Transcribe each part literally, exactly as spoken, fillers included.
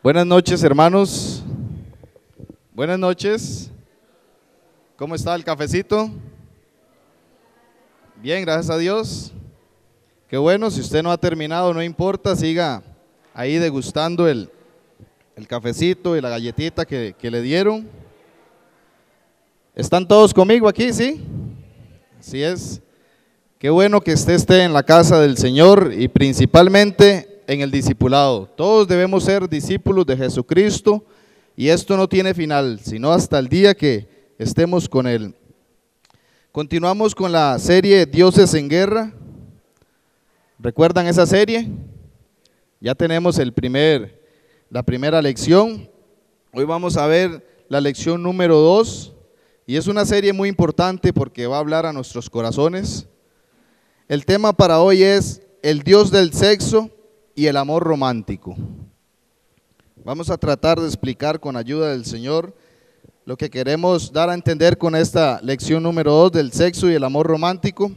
Buenas noches, hermanos. Buenas noches. ¿Cómo está el cafecito? Bien, gracias a Dios. Qué bueno, si usted no ha terminado, no importa, siga ahí degustando el, el cafecito y la galletita que, que le dieron. ¿Están todos conmigo aquí, sí? Así es. Qué bueno que usted esté en la casa del Señor y principalmente en el discipulado. Todos debemos ser discípulos de Jesucristo y esto no tiene final, sino hasta el día que estemos con Él. Continuamos con la serie Dioses en Guerra. ¿Recuerdan esa serie? Ya tenemos el primer, la primera lección. Hoy vamos a ver la lección número dos y es una serie muy importante porque va a hablar a nuestros corazones. El tema para hoy es el Dios del sexo y el amor romántico. Vamos a tratar de explicar con ayuda del Señor lo que queremos dar a entender con esta lección número dos del sexo y el amor romántico.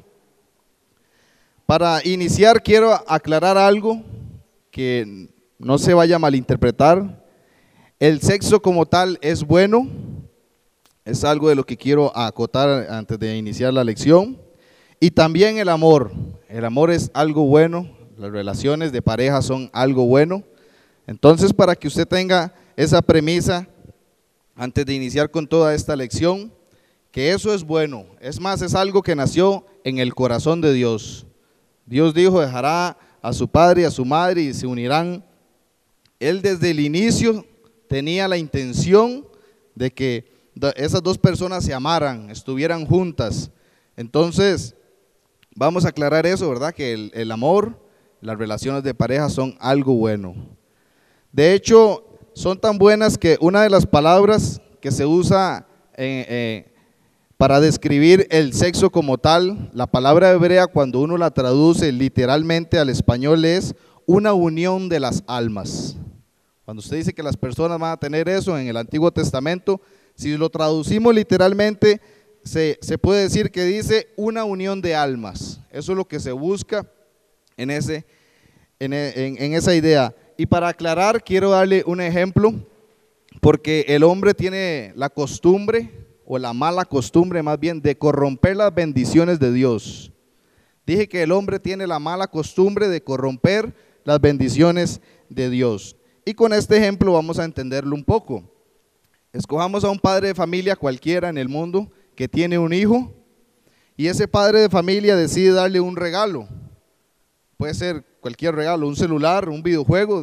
Para iniciar quiero aclarar algo que no se vaya a malinterpretar. El sexo como tal es bueno, es algo de lo que quiero acotar antes de iniciar la lección. Y también el amor, el amor es algo bueno, las relaciones de pareja son algo bueno. Entonces, para que usted tenga esa premisa antes de iniciar con toda esta lección, que eso es bueno, es más, es algo que nació en el corazón de Dios. Dios dijo, dejará a su padre y a su madre y se unirán. Él desde el inicio tenía la intención de que esas dos personas se amaran, estuvieran juntas. Entonces, vamos a aclarar eso, ¿verdad? Que el, el amor, las relaciones de pareja son algo bueno. De hecho, son tan buenas que una de las palabras que se usa en, eh, para describir el sexo como tal, la palabra hebrea cuando uno la traduce literalmente al español es una unión de las almas. Cuando usted dice que las personas van a tener eso en el Antiguo Testamento, si lo traducimos literalmente, Se, se puede decir que dice una unión de almas. Eso es lo que se busca en, ese, en, en, en esa idea. Y para aclarar, quiero darle un ejemplo, porque el hombre tiene la costumbre, o la mala costumbre más bien, de corromper las bendiciones de Dios. Dije que el hombre tiene la mala costumbre de corromper las bendiciones de Dios. Y con este ejemplo vamos a entenderlo un poco. Escojamos a un padre de familia cualquiera en el mundo que tiene un hijo y ese padre de familia decide darle un regalo, puede ser cualquier regalo, un celular, un videojuego,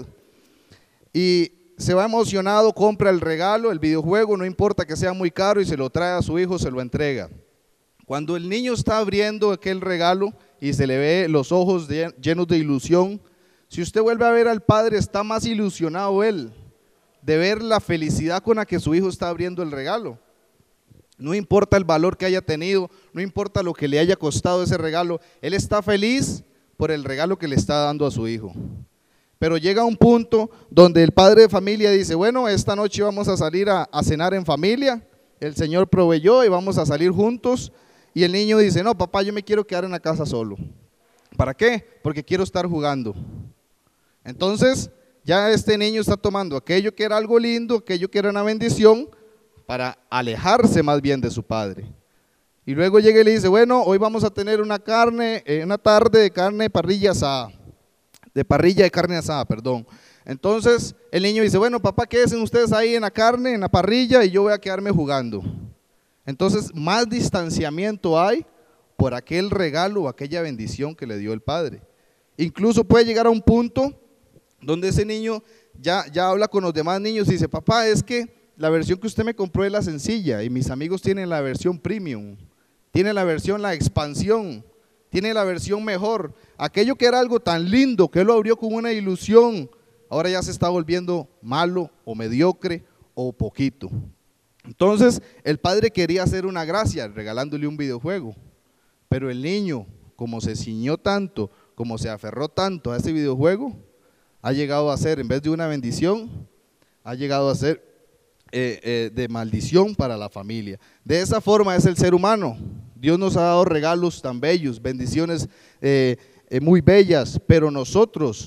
y se va emocionado, compra el regalo, el videojuego, no importa que sea muy caro, y se lo trae a su hijo, se lo entrega. Cuando el niño está abriendo aquel regalo y se le ve los ojos de, llenos de ilusión, si usted vuelve a ver al padre, está más ilusionado él de ver la felicidad con la que su hijo está abriendo el regalo. No importa el valor que haya tenido, no importa lo que le haya costado ese regalo, él está feliz por el regalo que le está dando a su hijo. Pero llega un punto donde el padre de familia dice, bueno, esta noche vamos a salir a, a cenar en familia, el Señor proveyó y vamos a salir juntos, y el niño dice, no papá, yo me quiero quedar en la casa solo. ¿Para qué? Porque quiero estar jugando. Entonces ya este niño está tomando aquello que era algo lindo, aquello que era una bendición, para alejarse más bien de su padre. Y luego llega y le dice, bueno, hoy vamos a tener una carne, eh, una tarde de carne parrilla asada, de parrilla de carne asada, perdón. Entonces el niño dice, bueno papá, quédense ustedes ahí en la carne, en la parrilla, y yo voy a quedarme jugando. Entonces más distanciamiento hay por aquel regalo o aquella bendición que le dio el padre. Incluso puede llegar a un punto donde ese niño ya, ya habla con los demás niños y dice, papá, es que la versión que usted me compró es la sencilla y mis amigos tienen la versión premium, tienen la versión, la expansión, tienen la versión mejor. Aquello que era algo tan lindo, que él lo abrió con una ilusión, ahora ya se está volviendo malo o mediocre o poquito. Entonces el padre quería hacer una gracia regalándole un videojuego, pero el niño, como se ciñó tanto, como se aferró tanto a ese videojuego, ha llegado a ser, en vez de una bendición, ha llegado a ser Eh, eh, de maldición para la familia. De esa forma es el ser humano. Dios nos ha dado regalos tan bellos, bendiciones eh, eh, muy bellas, pero nosotros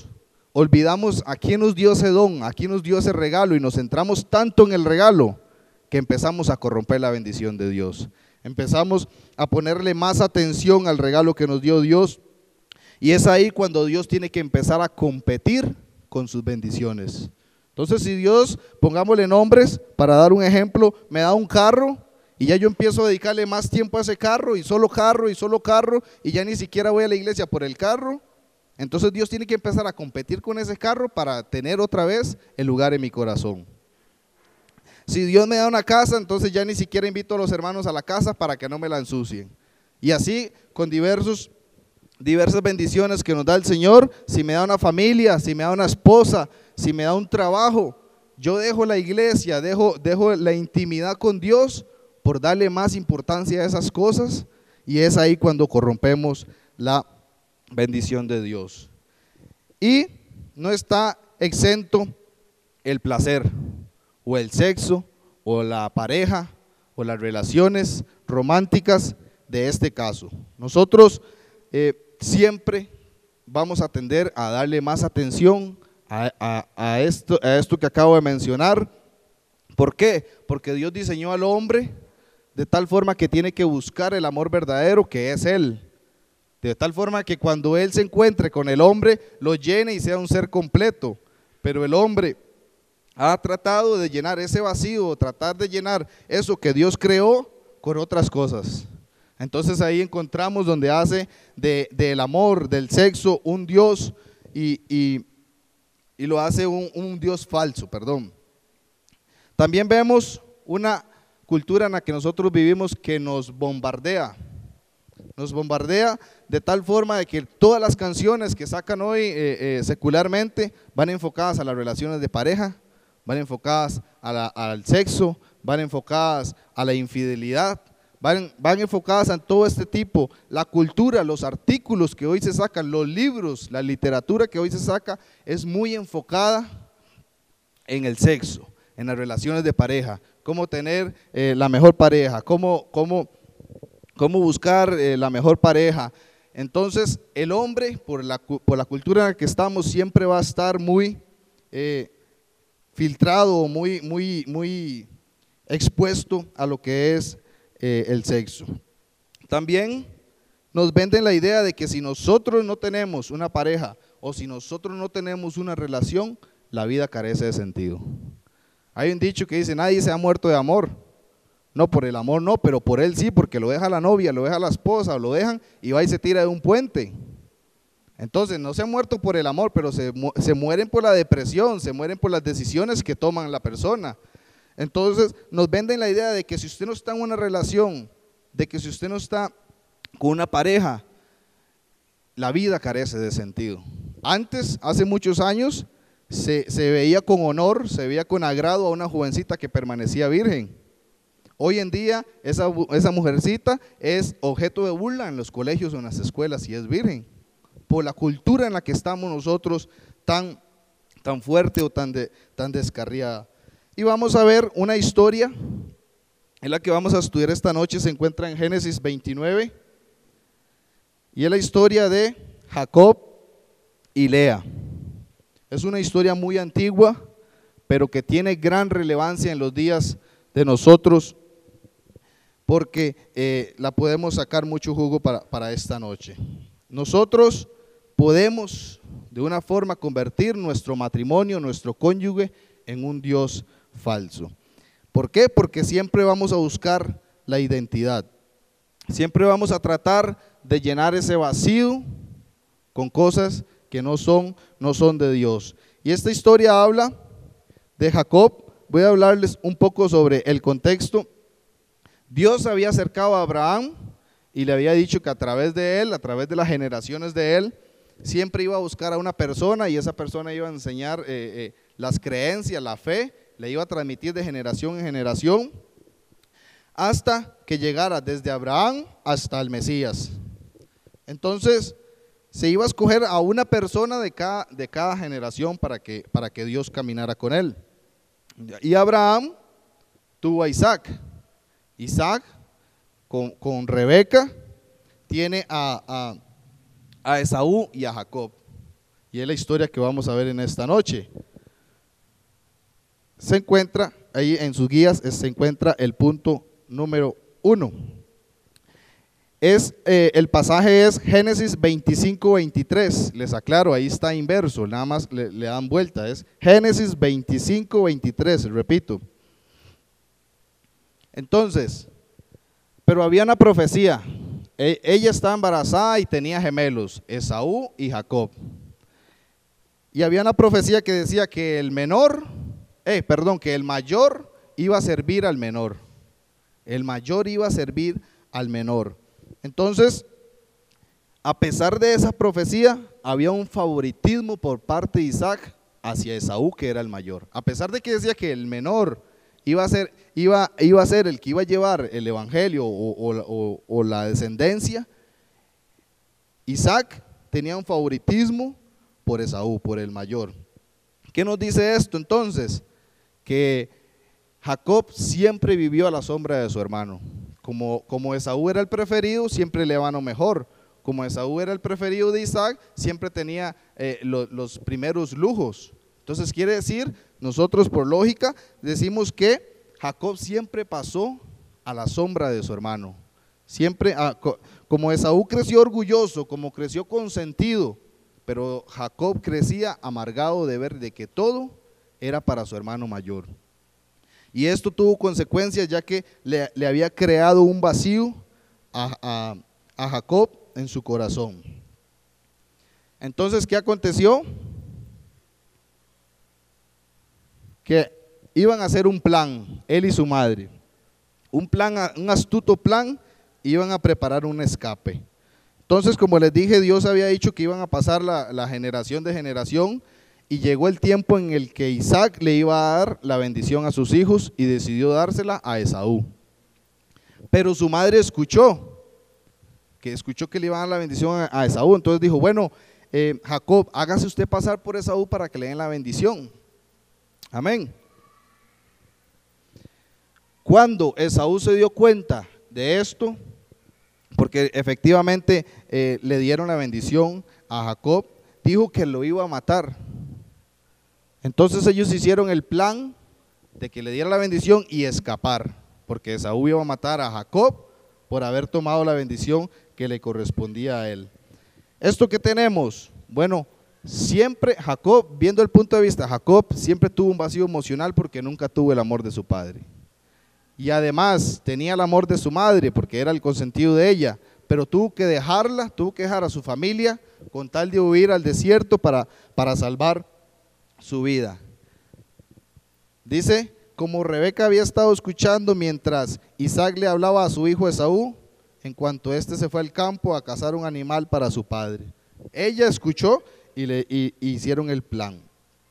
olvidamos a quién nos dio ese don, a quién nos dio ese regalo y nos centramos tanto en el regalo que empezamos a corromper la bendición de Dios. Empezamos a ponerle más atención al regalo que nos dio Dios y es ahí cuando Dios tiene que empezar a competir con sus bendiciones. Entonces, si Dios, pongámosle nombres para dar un ejemplo, me da un carro y ya yo empiezo a dedicarle más tiempo a ese carro y solo carro y solo carro y ya ni siquiera voy a la iglesia por el carro, entonces Dios tiene que empezar a competir con ese carro para tener otra vez el lugar en mi corazón. Si Dios me da una casa, entonces ya ni siquiera invito a los hermanos a la casa para que no me la ensucien. Y así con diversos, diversas bendiciones que nos da el Señor. Si me da una familia, si me da una esposa, si me da un trabajo, yo dejo la iglesia, dejo, dejo la intimidad con Dios por darle más importancia a esas cosas, y es ahí cuando corrompemos la bendición de Dios. Y no está exento el placer, o el sexo, o la pareja, o las relaciones románticas de este caso. Nosotros eh, siempre vamos a tender a darle más atención a, a, a, esto, a esto que acabo de mencionar. ¿Por qué? Porque Dios diseñó al hombre de tal forma que tiene que buscar el amor verdadero, que es Él. De tal forma que cuando Él se encuentre con el hombre, lo llene y sea un ser completo. Pero el hombre ha tratado de llenar ese vacío, tratar de llenar eso que Dios creó con otras cosas. Entonces ahí encontramos donde hace de, del amor, del sexo, un Dios y, y, y lo hace un, un Dios falso, perdón. También vemos una cultura en la que nosotros vivimos que nos bombardea. Nos bombardea de tal forma de que todas las canciones que sacan hoy eh, eh, secularmente van enfocadas a las relaciones de pareja, van enfocadas a la, al sexo, van enfocadas a la infidelidad, van, van enfocadas en todo este tipo. La cultura, los artículos que hoy se sacan, los libros, la literatura que hoy se saca es muy enfocada en el sexo, en las relaciones de pareja, cómo tener eh, la mejor pareja, cómo, cómo, cómo buscar eh, la mejor pareja. Entonces el hombre, por la, por la cultura en la que estamos, siempre va a estar muy eh, filtrado, muy, muy, muy expuesto a lo que es eh, el sexo. También nos venden la idea de que si nosotros no tenemos una pareja o si nosotros no tenemos una relación, la vida carece de sentido. Hay un dicho que dice, nadie se ha muerto de amor. No, por el amor no, pero por él sí, porque lo deja la novia, lo deja la esposa, lo dejan y va y se tira de un puente. Entonces no se han muerto por el amor, pero se, se mueren por la depresión, se mueren por las decisiones que toman la persona. Entonces nos venden la idea de que si usted no está en una relación, de que si usted no está con una pareja, la vida carece de sentido. Antes, hace muchos años, se, se veía con honor, se veía con agrado a una jovencita que permanecía virgen. Hoy en día esa, esa mujercita es objeto de burla en los colegios o en las escuelas si es virgen, por la cultura en la que estamos nosotros tan, tan fuerte o tan, de, tan descarriada. Y vamos a ver una historia, en la que vamos a estudiar esta noche, se encuentra en Génesis veintinueve, y es la historia de Jacob y Lea. Es una historia muy antigua, pero que tiene gran relevancia en los días de nosotros, porque eh, la podemos sacar mucho jugo para, para esta noche. Nosotros podemos de una forma convertir nuestro matrimonio, nuestro cónyuge, en un Dios falso. ¿Por qué? Porque siempre vamos a buscar la identidad. Siempre vamos a tratar de llenar ese vacío con cosas que no son, no son de Dios. Y esta historia habla de Jacob. Voy a hablarles un poco sobre el contexto. Dios había acercado a Abraham y le había dicho que a través de él, a través de las generaciones de él, siempre iba a buscar a una persona y esa persona iba a enseñar eh, eh, las creencias, la fe, le iba a transmitir de generación en generación hasta que llegara desde Abraham hasta el Mesías. Entonces se iba a escoger a una persona de cada, de cada generación para que, para que Dios caminara con él. Y Abraham tuvo a Isaac. Isaac con, con Rebeca tiene a, a, a Esaú y a Jacob. y es la historia que vamos a ver en esta noche. Se encuentra, ahí en sus guías, se encuentra el punto número uno. Es, eh, el pasaje es Génesis veinticinco, veintitrés, les aclaro, ahí está inverso, nada más le, le dan vuelta, es Génesis veinticinco, veintitrés, repito. Entonces, pero había una profecía, e, ella estaba embarazada y tenía gemelos, Esaú y Jacob. Y había una profecía que decía que el menor, eh, perdón, que el mayor iba a servir al menor, el mayor iba a servir al menor. Entonces, a pesar de esa profecía, había un favoritismo por parte de Isaac hacia Esaú, que era el mayor. A pesar de que decía que el menor iba a ser, iba, iba a ser el que iba a llevar el evangelio o, o, o, o la descendencia, Isaac tenía un favoritismo por Esaú, por el mayor. ¿Qué nos dice esto entonces? Que Jacob siempre vivió a la sombra de su hermano. Como, como Esaú era el preferido, siempre le iba lo mejor. Como Esaú era el preferido de Isaac, siempre tenía eh, lo, los primeros lujos. Entonces quiere decir, nosotros por lógica decimos que Jacob siempre pasó a la sombra de su hermano. Siempre, ah, como Esaú creció orgulloso, como creció consentido, pero Jacob crecía amargado de ver de que todo era para su hermano mayor. Y esto tuvo consecuencias, ya que le, le había creado un vacío a, a, a Jacob en su corazón. Entonces, ¿qué aconteció? Que iban a hacer un plan, él y su madre. Un plan, un astuto plan, iban a preparar un escape. Entonces, como les dije, Dios había dicho que iban a pasar la, la generación de generación. Y llegó el tiempo en el que Isaac le iba a dar la bendición a sus hijos y decidió dársela a Esaú. Pero su madre escuchó, que escuchó que le iban a dar la bendición a Esaú. Entonces dijo, bueno, eh, Jacob, hágase usted pasar por Esaú para que le den la bendición. Amén. Cuando Esaú se dio cuenta de esto, porque efectivamente eh, le dieron la bendición a Jacob, dijo que lo iba a matar. Entonces ellos hicieron el plan de que le diera la bendición y escapar, porque Esaú iba a matar a Jacob por haber tomado la bendición que le correspondía a él. ¿Esto qué tenemos? Bueno, siempre Jacob, viendo el punto de vista, Jacob siempre tuvo un vacío emocional porque nunca tuvo el amor de su padre. Y además tenía el amor de su madre porque era el consentido de ella, pero tuvo que dejarla, tuvo que dejar a su familia con tal de huir al desierto para, para salvar su vida. Dice, como Rebeca había estado escuchando mientras Isaac le hablaba a su hijo Esaú, en cuanto éste se fue al campo a cazar un animal para su padre. Ella escuchó y le y, y hicieron el plan.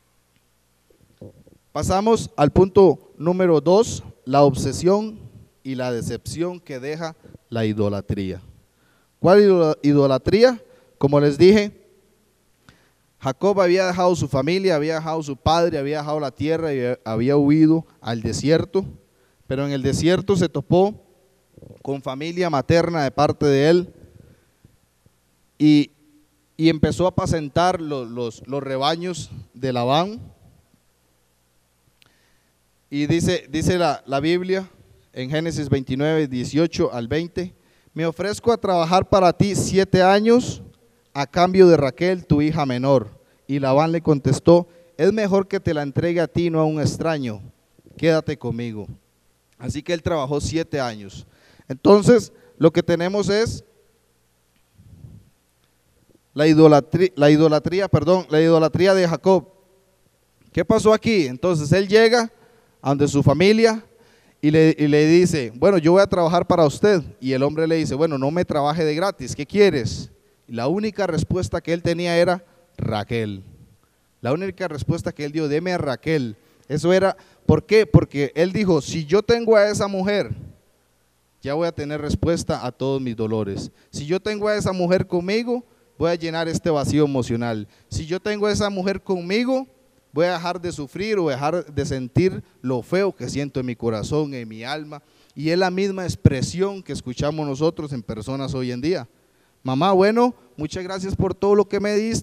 Pasamos al punto número dos, la obsesión y la decepción que deja la idolatría. ¿Cuál idolatría? Como les dije, Jacob había dejado su familia, había dejado su padre, había dejado la tierra y había huido al desierto, pero en el desierto se topó con familia materna de parte de él y, y empezó a apacentar los, los, los rebaños de Labán. Y dice, dice la, la Biblia en Génesis veintinueve, dieciocho al veinte, me ofrezco a trabajar para ti siete años a cambio de Raquel, tu hija menor. Y Labán le contestó, es mejor que te la entregue a ti, no a un extraño, quédate conmigo. Así que él trabajó siete años. Entonces, lo que tenemos es la idolatría, la idolatría, perdón, la idolatría de Jacob. ¿Qué pasó aquí? Entonces, él llega a donde su familia y le, y le dice, bueno, yo voy a trabajar para usted. Y el hombre le dice, bueno, no me trabaje de gratis, ¿qué quieres? Y la única respuesta que él tenía era Raquel. La única respuesta que él dio, deme a Raquel. Eso era, ¿por qué? Porque él dijo, si yo tengo a esa mujer, ya voy a tener respuesta a todos mis dolores. Si yo tengo a esa mujer conmigo, voy a llenar este vacío emocional. Si yo tengo a esa mujer conmigo, voy a dejar de sufrir o dejar de sentir lo feo que siento en mi corazón, en mi alma. Y es la misma expresión que escuchamos nosotros en personas hoy en día. Mamá, bueno, muchas gracias por todo lo que me diste,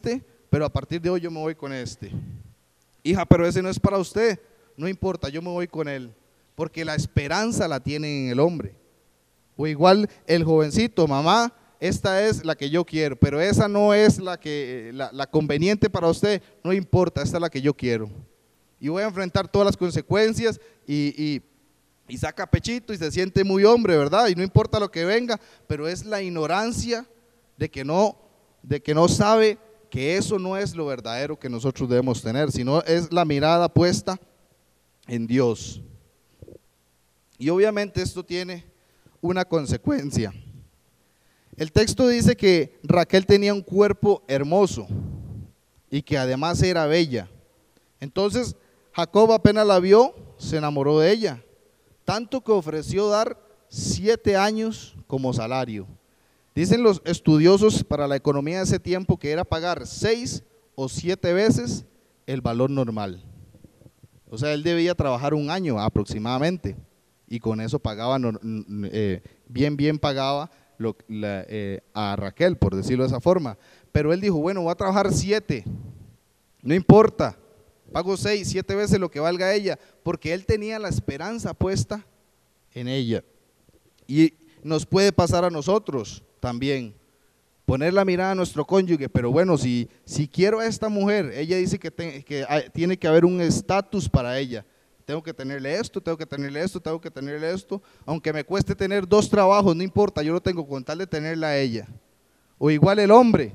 pero a partir de hoy yo me voy con este. Hija, pero ese no es para usted, no importa, yo me voy con él, porque la esperanza la tiene en el hombre. O igual el jovencito, mamá, esta es la que yo quiero, pero esa no es la, que, la, la conveniente para usted, no importa, esta es la que yo quiero. Y voy a enfrentar todas las consecuencias y, y, y saca pechito y se siente muy hombre, ¿verdad? Y no importa lo que venga, pero es la ignorancia de que no, de que no sabe que eso no es lo verdadero que nosotros debemos tener, sino es la mirada puesta en Dios. Y obviamente esto tiene una consecuencia. El texto dice que Raquel tenía un cuerpo hermoso y que además era bella. Entonces Jacob apenas la vio, se enamoró de ella, tanto que ofreció dar siete años como salario. Dicen los estudiosos para la economía de ese tiempo que era pagar seis o siete veces el valor normal. O sea, él debía trabajar un año aproximadamente y con eso pagaba, eh, bien, bien pagaba lo, la, eh, a Raquel, por decirlo de esa forma. Pero él dijo, bueno, voy a trabajar siete, no importa, pago seis, siete veces lo que valga ella, porque él tenía la esperanza puesta en ella. Y nos puede pasar a nosotros también, poner la mirada a nuestro cónyuge, pero bueno, si, si quiero a esta mujer, ella dice que, te, que hay, tiene que haber un estatus para ella, tengo que tenerle esto, tengo que tenerle esto, tengo que tenerle esto, aunque me cueste tener dos trabajos, no importa, yo lo tengo con tal de tenerla a ella. O igual el hombre,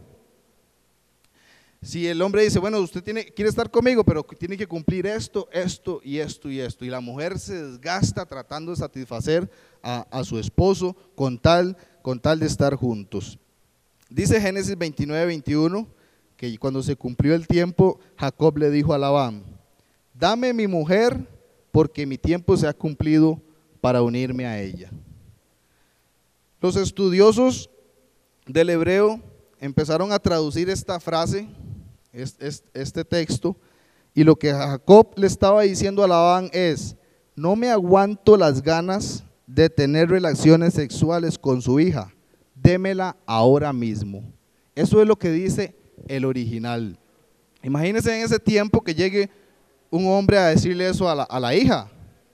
si el hombre dice, bueno, usted tiene, quiere estar conmigo, pero tiene que cumplir esto, esto y esto y esto, y la mujer se desgasta tratando de satisfacer a, a su esposo con tal, con tal de estar juntos. Dice Génesis veintinueve, veintiuno, que cuando se cumplió el tiempo, Jacob le dijo a Labán, dame mi mujer porque mi tiempo se ha cumplido para unirme a ella. Los estudiosos del hebreo empezaron a traducir esta frase, este texto, y lo que Jacob le estaba diciendo a Labán es, no me aguanto las ganas de tener relaciones sexuales con su hija, démela ahora mismo. Eso es lo que dice el original. Imagínense en ese tiempo que llegue un hombre a decirle eso a la, a la hija.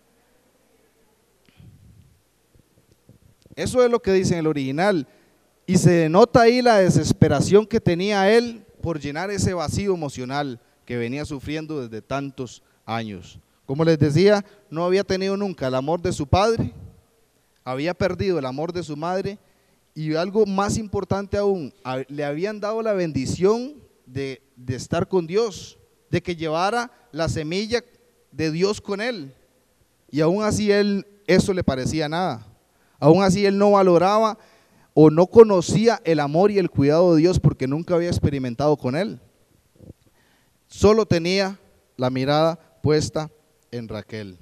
Eso es lo que dice en el original. Y se denota ahí la desesperación que tenía él por llenar ese vacío emocional que venía sufriendo desde tantos años. Como les decía, no había tenido nunca el amor de su padre, había perdido el amor de su madre y algo más importante aún, le habían dado la bendición de, de estar con Dios, de que llevara la semilla de Dios con él, y aún así él, eso le parecía nada, aún así él no valoraba o no conocía el amor y el cuidado de Dios porque nunca había experimentado con él, solo tenía la mirada puesta en Raquel.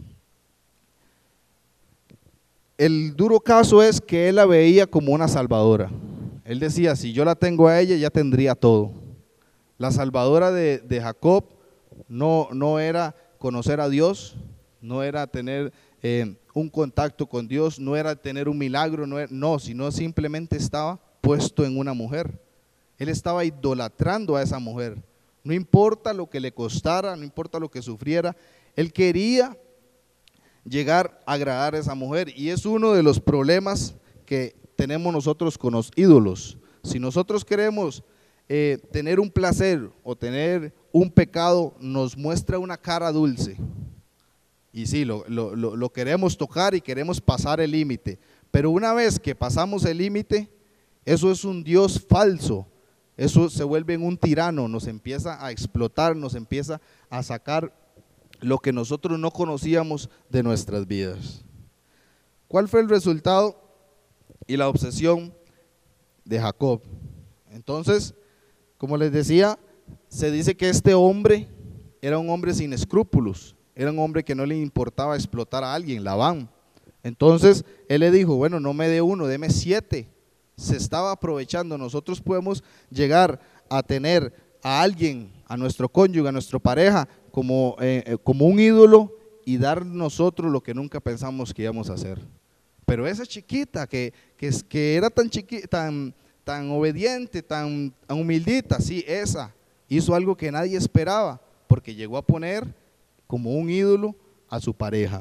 El duro caso es que él la veía como una salvadora. Él decía, si yo la tengo a ella, ya tendría todo. La salvadora de, de Jacob no, no era conocer a Dios, no era tener eh, un contacto con Dios, no era tener un milagro, no, era, no, sino simplemente estaba puesto en una mujer. Él estaba idolatrando a esa mujer. No importa lo que le costara, no importa lo que sufriera, él quería llegar a agradar a esa mujer, y es uno de los problemas que tenemos nosotros con los ídolos. Si nosotros queremos eh, tener un placer o tener un pecado, nos muestra una cara dulce, y sí, lo, lo, lo, lo queremos tocar y queremos pasar el límite, pero una vez que pasamos el límite, eso es un Dios falso, eso se vuelve en un tirano, nos empieza a explotar, nos empieza a sacar lo que nosotros no conocíamos de nuestras vidas. ¿Cuál fue el resultado y la obsesión de Jacob? Entonces, como les decía, se dice que este hombre era un hombre sin escrúpulos, era un hombre que no le importaba explotar a alguien, Labán. Entonces, él le dijo, bueno, no me dé uno, deme siete. Se estaba aprovechando. Nosotros podemos llegar a tener a alguien, a nuestro cónyuge, a nuestra pareja, como, eh, como un ídolo, y dar nosotros lo que nunca pensamos que íbamos a hacer. Pero esa chiquita que, que, que era tan, chiqui, tan, tan obediente, tan, tan humildita, sí, esa, hizo algo que nadie esperaba, porque llegó a poner como un ídolo a su pareja.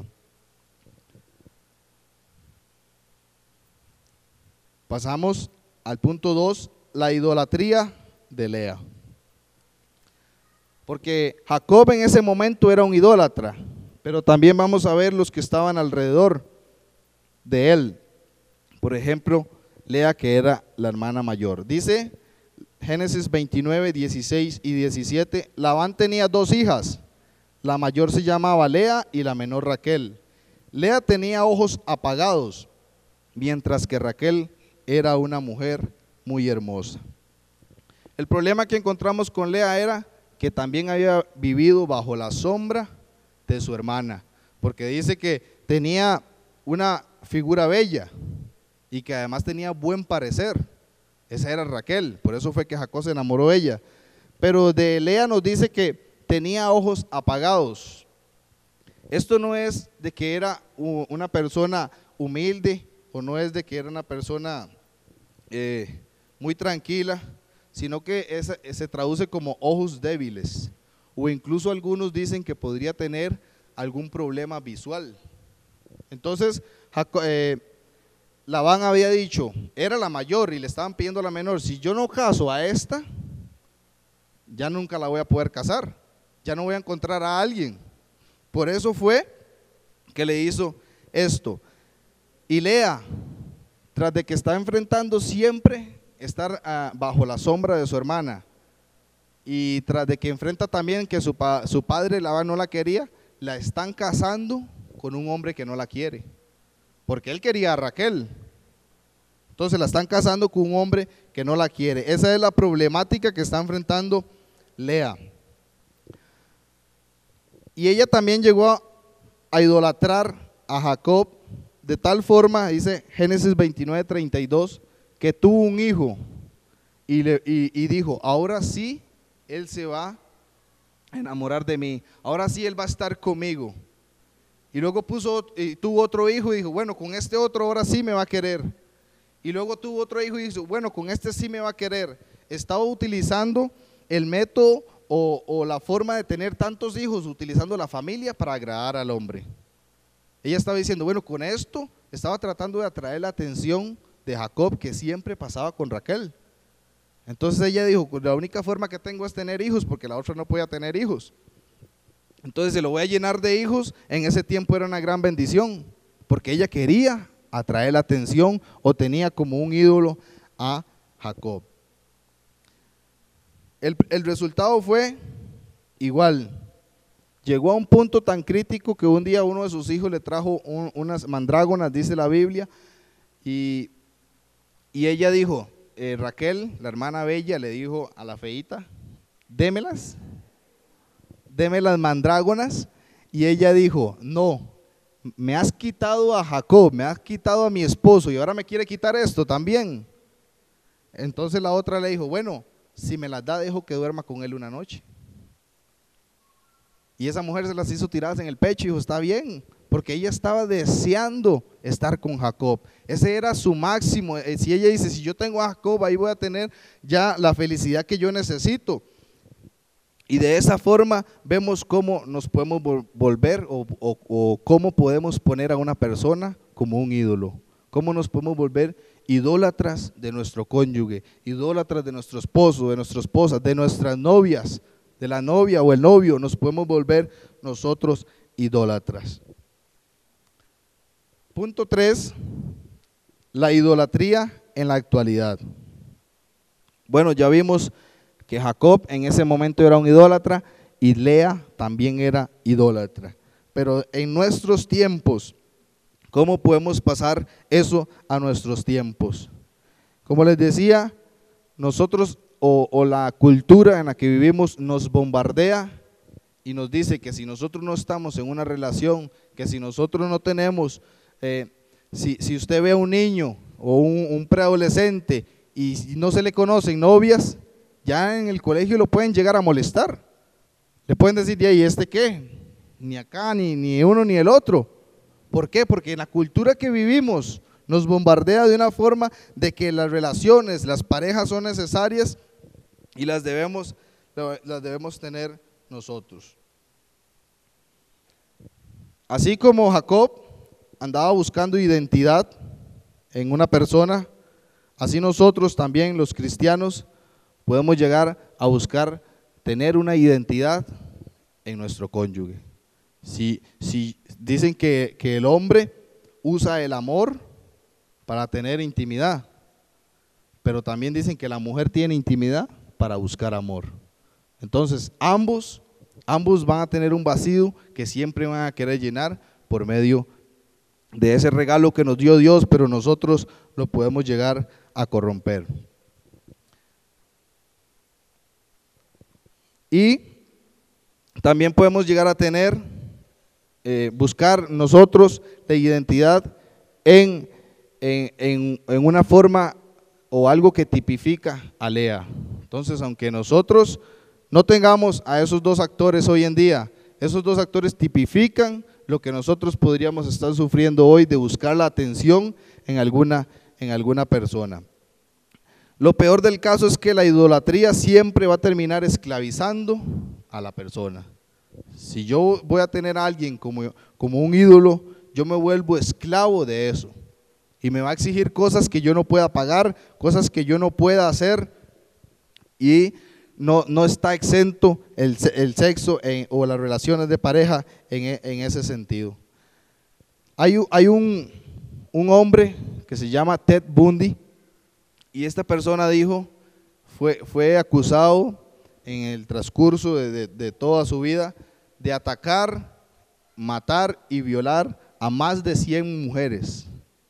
Pasamos al punto dos, la idolatría de Lea. Porque Jacob en ese momento era un idólatra, pero también vamos a ver los que estaban alrededor de él. Por ejemplo, Lea, que era la hermana mayor. Dice Génesis veintinueve, dieciséis y diecisiete, Labán tenía dos hijas, la mayor se llamaba Lea y la menor Raquel. Lea tenía ojos apagados, mientras que Raquel era una mujer muy hermosa. El problema que encontramos con Lea era que también había vivido bajo la sombra de su hermana, porque dice que tenía una figura bella y que además tenía buen parecer. Esa era Raquel, por eso fue que Jacob se enamoró de ella. Pero de Lea nos dice que tenía ojos apagados. Esto no es de que era una persona humilde, o no es de que era una persona eh, muy tranquila, sino que esa, se traduce como ojos débiles, o incluso algunos dicen que podría tener algún problema visual. Entonces Jacob, eh, Labán había dicho, era la mayor y le estaban pidiendo a la menor, si yo no caso a esta, ya nunca la voy a poder casar, ya no voy a encontrar a alguien. Por eso fue que le hizo esto. Y Lea, tras de que está enfrentando siempre estar uh, bajo la sombra de su hermana, y tras de que enfrenta también que su, pa, su padre Labán no la quería, la están casando con un hombre que no la quiere, porque él quería a Raquel. Entonces la están casando con un hombre que no la quiere. Esa es la problemática que está enfrentando Lea. Y ella también llegó a, a idolatrar a Jacob de tal forma, dice Génesis veintinueve, treinta y dos, que tuvo un hijo y, le, y, y dijo, ahora sí él se va a enamorar de mí, ahora sí él va a estar conmigo. Y luego puso, y tuvo otro hijo y dijo, bueno, con este otro ahora sí me va a querer. Y luego tuvo otro hijo y dijo, bueno, con este sí me va a querer. Estaba utilizando el método o, o la forma de tener tantos hijos, utilizando la familia para agradar al hombre. Ella estaba diciendo, bueno, con esto estaba tratando de atraer la atención de Jacob, que siempre pasaba con Raquel. Entonces ella dijo, la única forma que tengo es tener hijos, porque la otra no podía tener hijos. Entonces se lo voy a llenar de hijos. En ese tiempo era una gran bendición, porque ella quería atraer la atención o tenía como un ídolo a Jacob. El, el resultado fue igual. Llegó a un punto tan crítico que un día uno de sus hijos le trajo un, unas mandrágonas, dice la Biblia, y, y ella dijo, eh, Raquel, la hermana bella, le dijo a la feíta, démelas, deme las mandrágonas, y ella dijo, no, me has quitado a Jacob, me has quitado a mi esposo, y ahora me quiere quitar esto también. Entonces la otra le dijo, bueno, si me las da, dejo que duerma con él una noche. Y esa mujer se las hizo tiradas en el pecho y dijo, está bien, porque ella estaba deseando estar con Jacob. Ese era su máximo. Si ella dice, si yo tengo a Jacob, ahí voy a tener ya la felicidad que yo necesito. Y de esa forma vemos cómo nos podemos volver o, o, o cómo podemos poner a una persona como un ídolo. Cómo nos podemos volver idólatras de nuestro cónyuge, idólatras de nuestro esposo, de nuestra esposa, de nuestras novias, de la novia o el novio. Nos podemos volver nosotros idólatras. Punto tres, la idolatría en la actualidad. Bueno, ya vimos que Jacob en ese momento era un idólatra y Lea también era idólatra. Pero en nuestros tiempos, ¿cómo podemos pasar eso a nuestros tiempos? Como les decía, nosotros o, o la cultura en la que vivimos nos bombardea y nos dice que si nosotros no estamos en una relación, que si nosotros no tenemos, eh, si, si usted ve a un niño o un, un preadolescente y no se le conocen novias, ya en el colegio lo pueden llegar a molestar. Le pueden decir, ¿y este qué? Ni acá, ni, ni uno ni el otro. ¿Por qué? Porque en la cultura que vivimos nos bombardea de una forma de que las relaciones, las parejas son necesarias y las debemos las debemos tener nosotros. Así como Jacob andaba buscando identidad en una persona, así nosotros también los cristianos podemos llegar a buscar tener una identidad en nuestro cónyuge. Si, si dicen que, que el hombre usa el amor para tener intimidad, pero también dicen que la mujer tiene intimidad para buscar amor. Entonces ambos, ambos van a tener un vacío que siempre van a querer llenar por medio de ese regalo que nos dio Dios, pero nosotros lo podemos llegar a corromper. Y también podemos llegar a tener, eh, buscar nosotros la identidad en, en, en, en una forma o algo que tipifica a Lea. Entonces, aunque nosotros no tengamos a esos dos actores hoy en día, esos dos actores tipifican lo que nosotros podríamos estar sufriendo hoy de buscar la atención en alguna, en alguna persona. Lo peor del caso es que la idolatría siempre va a terminar esclavizando a la persona. Si yo voy a tener a alguien como, como un ídolo, yo me vuelvo esclavo de eso y me va a exigir cosas que yo no pueda pagar, cosas que yo no pueda hacer, y no, no está exento el, el sexo en, o las relaciones de pareja en, en ese sentido. Hay, hay un, un hombre que se llama Ted Bundy, y esta persona dijo, fue, fue acusado en el transcurso de, de, de toda su vida de atacar, matar y violar a más de cien mujeres,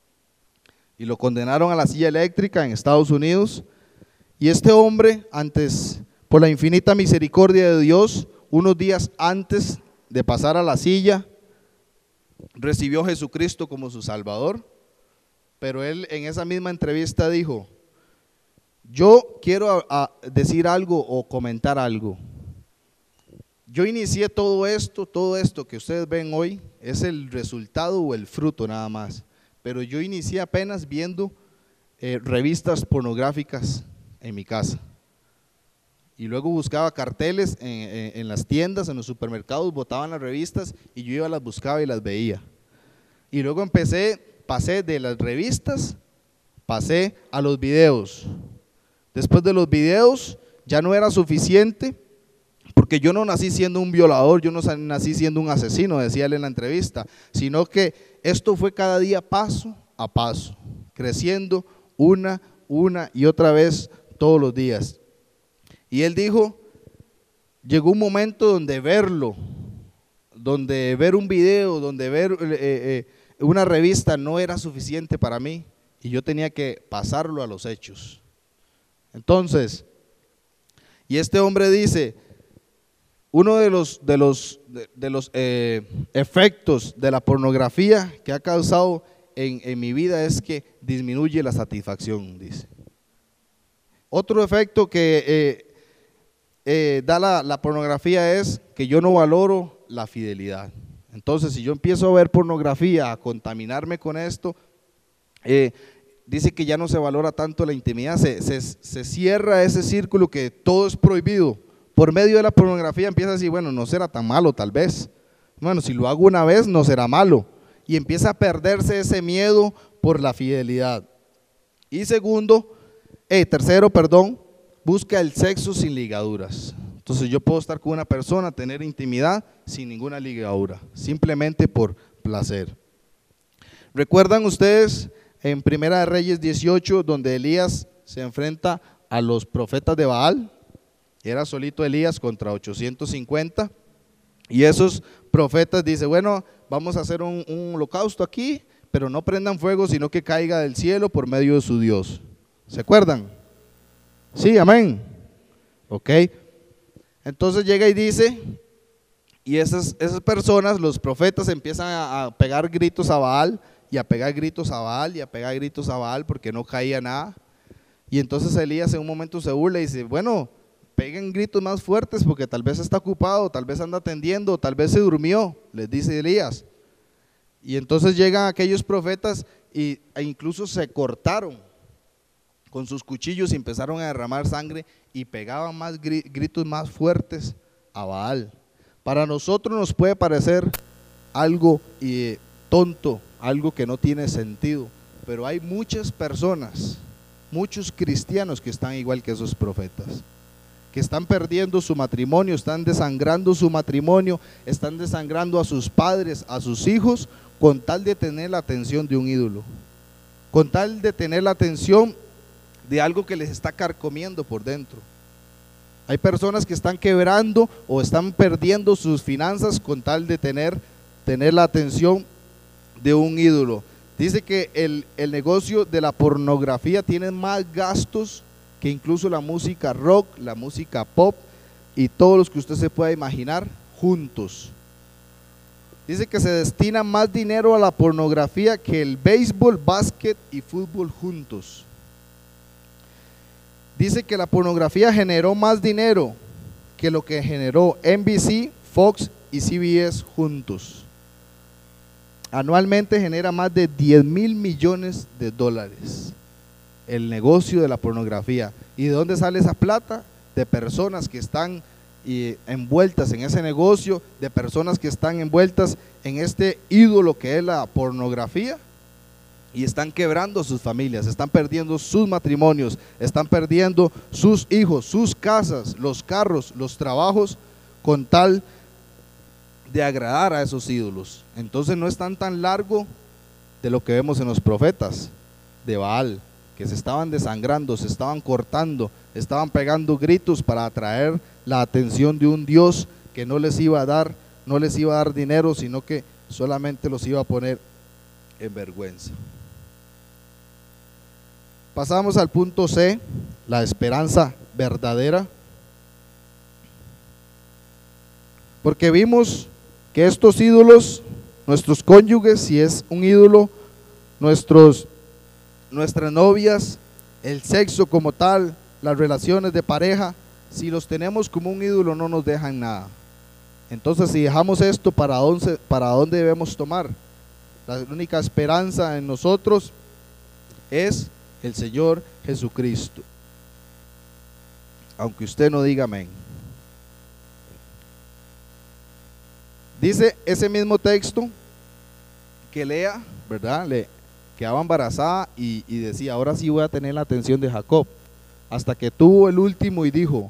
y lo condenaron a la silla eléctrica en Estados Unidos. Y este hombre, antes, por la infinita misericordia de Dios, unos días antes de pasar a la silla, recibió a Jesucristo como su Salvador, pero él en esa misma entrevista dijo, yo quiero a, a decir algo o comentar algo. Yo inicié todo esto, todo esto que ustedes ven hoy, es el resultado o el fruto nada más, pero yo inicié apenas viendo eh, revistas pornográficas en mi casa, y luego buscaba carteles en, en, en las tiendas, en los supermercados, botaban las revistas y yo iba, las buscaba y las veía, y luego empecé, pasé de las revistas, pasé a los videos. Después de los videos ya no era suficiente, porque yo no nací siendo un violador, yo no nací siendo un asesino, decía él en la entrevista, sino que esto fue cada día paso a paso, creciendo una, una y otra vez todos los días. Y él dijo, llegó un momento donde verlo, donde ver un video, donde ver eh, eh, una revista no era suficiente para mí, y yo tenía que pasarlo a los hechos. Entonces, y este hombre dice, uno de los, de los, de, de los eh, efectos de la pornografía que ha causado en, en mi vida es que disminuye la satisfacción, dice. Otro efecto que eh, eh, da la, la pornografía es que yo no valoro la fidelidad. Entonces, si yo empiezo a ver pornografía, a contaminarme con esto, eh, dice que ya no se valora tanto la intimidad, se, se, se cierra ese círculo que todo es prohibido. Por medio de la pornografía empieza a decir, bueno, no será tan malo tal vez, bueno, si lo hago una vez no será malo, y empieza a perderse ese miedo por la fidelidad. Y segundo, eh, tercero, perdón, busca el sexo sin ligaduras. Entonces yo puedo estar con una persona, tener intimidad sin ninguna ligadura, simplemente por placer. ¿Recuerdan ustedes en Primera de Reyes dieciocho, donde Elías se enfrenta a los profetas de Baal? Era solito Elías contra ochocientos cincuenta, y esos profetas dicen, bueno, vamos a hacer un, un holocausto aquí, pero no prendan fuego, sino que caiga del cielo por medio de su Dios. ¿Se acuerdan? Sí, amén. Ok. Entonces llega y dice, y esas, esas personas, los profetas, empiezan a, a pegar gritos a Baal, y a pegar gritos a Baal, y a pegar gritos a Baal, porque no caía nada. Y entonces Elías en un momento se burla y dice, bueno, peguen gritos más fuertes porque tal vez está ocupado, tal vez anda atendiendo, tal vez se durmió, les dice Elías. Y entonces llegan aquellos profetas y, e incluso se cortaron con sus cuchillos y empezaron a derramar sangre y pegaban más gritos más fuertes a Baal. Para nosotros nos puede parecer algo eh, tonto, algo que no tiene sentido, pero hay muchas personas, muchos cristianos que están igual que esos profetas, que están perdiendo su matrimonio, están desangrando su matrimonio, están desangrando a sus padres, a sus hijos, con tal de tener la atención de un ídolo, con tal de tener la atención de algo que les está carcomiendo por dentro. Hay personas que están quebrando o están perdiendo sus finanzas con tal de tener, tener la atención de un ídolo. Dice que el, el negocio de la pornografía tiene más gastos que incluso la música rock, la música pop y todos los que usted se pueda imaginar juntos. Dice que se destina más dinero a la pornografía que el béisbol, básquet y fútbol juntos. Dice que la pornografía generó más dinero que lo que generó N B C, Fox y C B S juntos. Anualmente genera más de diez mil millones de dólares el negocio de la pornografía. ¿Y de dónde sale esa plata? De personas que están y envueltas en ese negocio, de personas que están envueltas en este ídolo que es la pornografía, y están quebrando sus familias, están perdiendo sus matrimonios, están perdiendo sus hijos, sus casas, los carros, los trabajos, con tal de agradar a esos ídolos. Entonces no es tan tan largo de lo que vemos en los profetas de Baal, que se estaban desangrando, se estaban cortando, estaban pegando gritos para atraer la atención de un Dios que no les iba a dar, no les iba a dar dinero, sino que solamente los iba a poner en vergüenza. Pasamos al punto C, la esperanza verdadera. Porque vimos que estos ídolos, nuestros cónyuges, si es un ídolo, nuestros, nuestras novias, el sexo como tal, las relaciones de pareja, si los tenemos como un ídolo no nos dejan nada. Entonces, si dejamos esto, ¿para dónde, para dónde debemos tomar? La única esperanza en nosotros es el Señor Jesucristo. Aunque usted no diga amén. Dice ese mismo texto que Lea, ¿verdad? Le quedaba embarazada y, y decía, ahora sí voy a tener la atención de Jacob. Hasta que tuvo el último y dijo,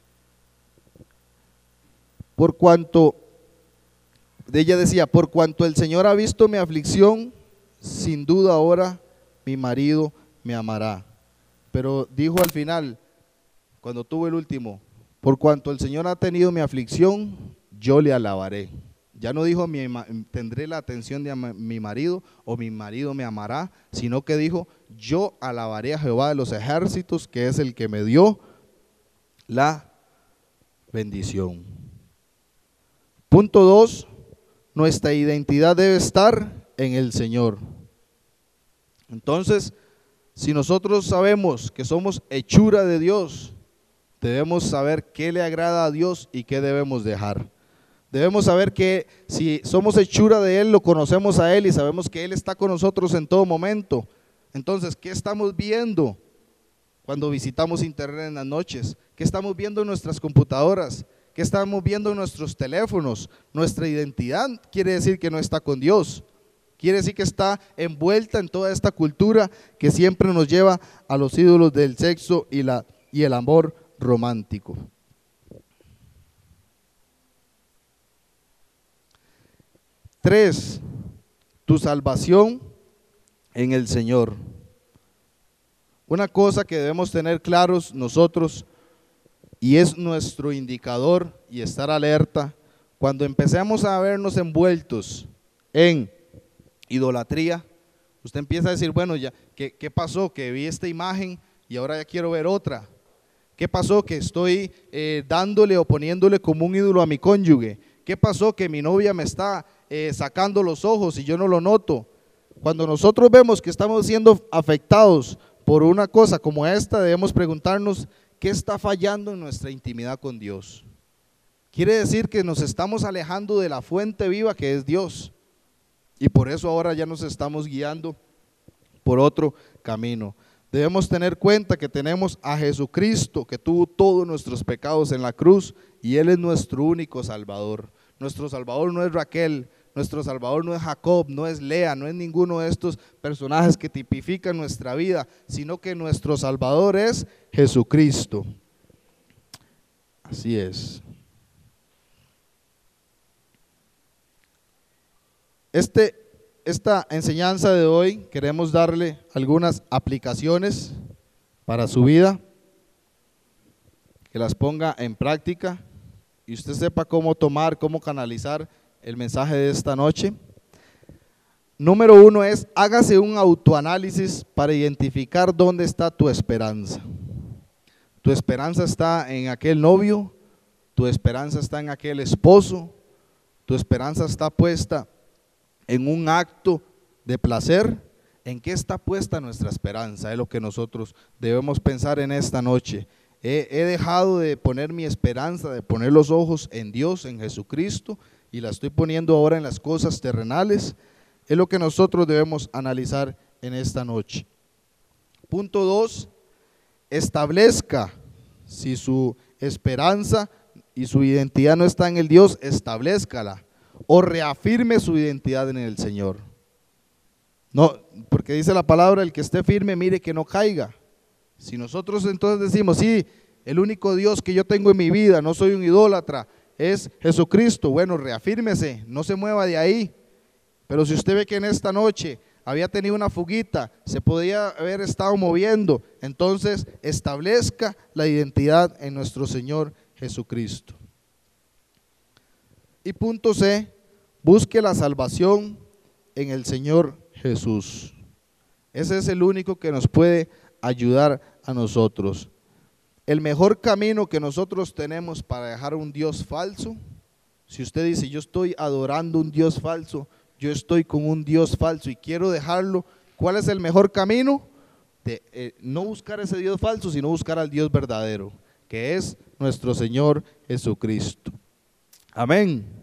por cuanto, ella decía, por cuanto el Señor ha visto mi aflicción, sin duda ahora mi marido me amará. Pero dijo al final, cuando tuvo el último, por cuanto el Señor ha tenido mi aflicción, yo le alabaré. Ya no dijo, tendré la atención de mi marido o mi marido me amará, sino que dijo, yo alabaré a Jehová de los ejércitos, que es el que me dio la bendición. Punto dos, nuestra identidad debe estar en el Señor. Entonces, si nosotros sabemos que somos hechura de Dios, debemos saber qué le agrada a Dios y qué debemos dejar. Debemos saber que si somos hechura de Él, lo conocemos a Él y sabemos que Él está con nosotros en todo momento. Entonces, ¿qué estamos viendo cuando visitamos internet en las noches? ¿Qué estamos viendo en nuestras computadoras? ¿Qué estamos viendo en nuestros teléfonos? Nuestra identidad quiere decir que no está con Dios. Quiere decir que está envuelta en toda esta cultura que siempre nos lleva a los ídolos del sexo y, la, y el amor romántico. Tres, tu salvación en el Señor. Una cosa que debemos tener claros nosotros, y es nuestro indicador y estar alerta, cuando empecemos a vernos envueltos en idolatría, usted empieza a decir, bueno, ya, ¿qué, qué pasó? Que vi esta imagen y ahora ya quiero ver otra. ¿Qué pasó? Que estoy eh, dándole o poniéndole como un ídolo a mi cónyuge. ¿Qué pasó? Que mi novia me está eh, sacando los ojos y yo no lo noto. Cuando nosotros vemos que estamos siendo afectados por una cosa como esta, debemos preguntarnos, ¿qué está fallando en nuestra intimidad con Dios? Quiere decir que nos estamos alejando de la fuente viva que es Dios. Y por eso ahora ya nos estamos guiando por otro camino. Debemos tener cuenta que tenemos a Jesucristo, que tuvo todos nuestros pecados en la cruz, y Él es nuestro único Salvador. Nuestro Salvador no es Raquel, nuestro Salvador no es Jacob, no es Lea, no es ninguno de estos personajes que tipifican nuestra vida, sino que nuestro Salvador es Jesucristo. Así es. Este Esta enseñanza de hoy queremos darle algunas aplicaciones para su vida, que las ponga en práctica y usted sepa cómo tomar, cómo canalizar el mensaje de esta noche. Número uno es, hágase un autoanálisis para identificar dónde está tu esperanza. Tu esperanza está en aquel novio, tu esperanza está en aquel esposo, tu esperanza está puesta en un acto de placer. ¿En qué está puesta nuestra esperanza? Es lo que nosotros debemos pensar en esta noche. He, he dejado de poner mi esperanza, de poner los ojos en Dios, en Jesucristo, y la estoy poniendo ahora en las cosas terrenales. Es lo que nosotros debemos analizar en esta noche. Punto dos, establezca, si su esperanza y su identidad no está en el Dios, establezcala. O reafirme su identidad en el Señor. No, porque dice la palabra, el que esté firme, mire que no caiga. Si nosotros entonces decimos, sí, el único Dios que yo tengo en mi vida, no soy un idólatra, es Jesucristo, bueno, reafírmese, no se mueva de ahí. Pero si usted ve que en esta noche había tenido una fuguita, se podía haber estado moviendo, entonces establezca la identidad en nuestro Señor Jesucristo. Y punto C, busque la salvación en el Señor Jesús. Ese es el único que nos puede ayudar a nosotros. El mejor camino que nosotros tenemos para dejar un Dios falso, si usted dice, yo estoy adorando un Dios falso, yo estoy con un Dios falso y quiero dejarlo, ¿cuál es el mejor camino? De, eh, no buscar ese Dios falso, sino buscar al Dios verdadero, que es nuestro Señor Jesucristo. Amén.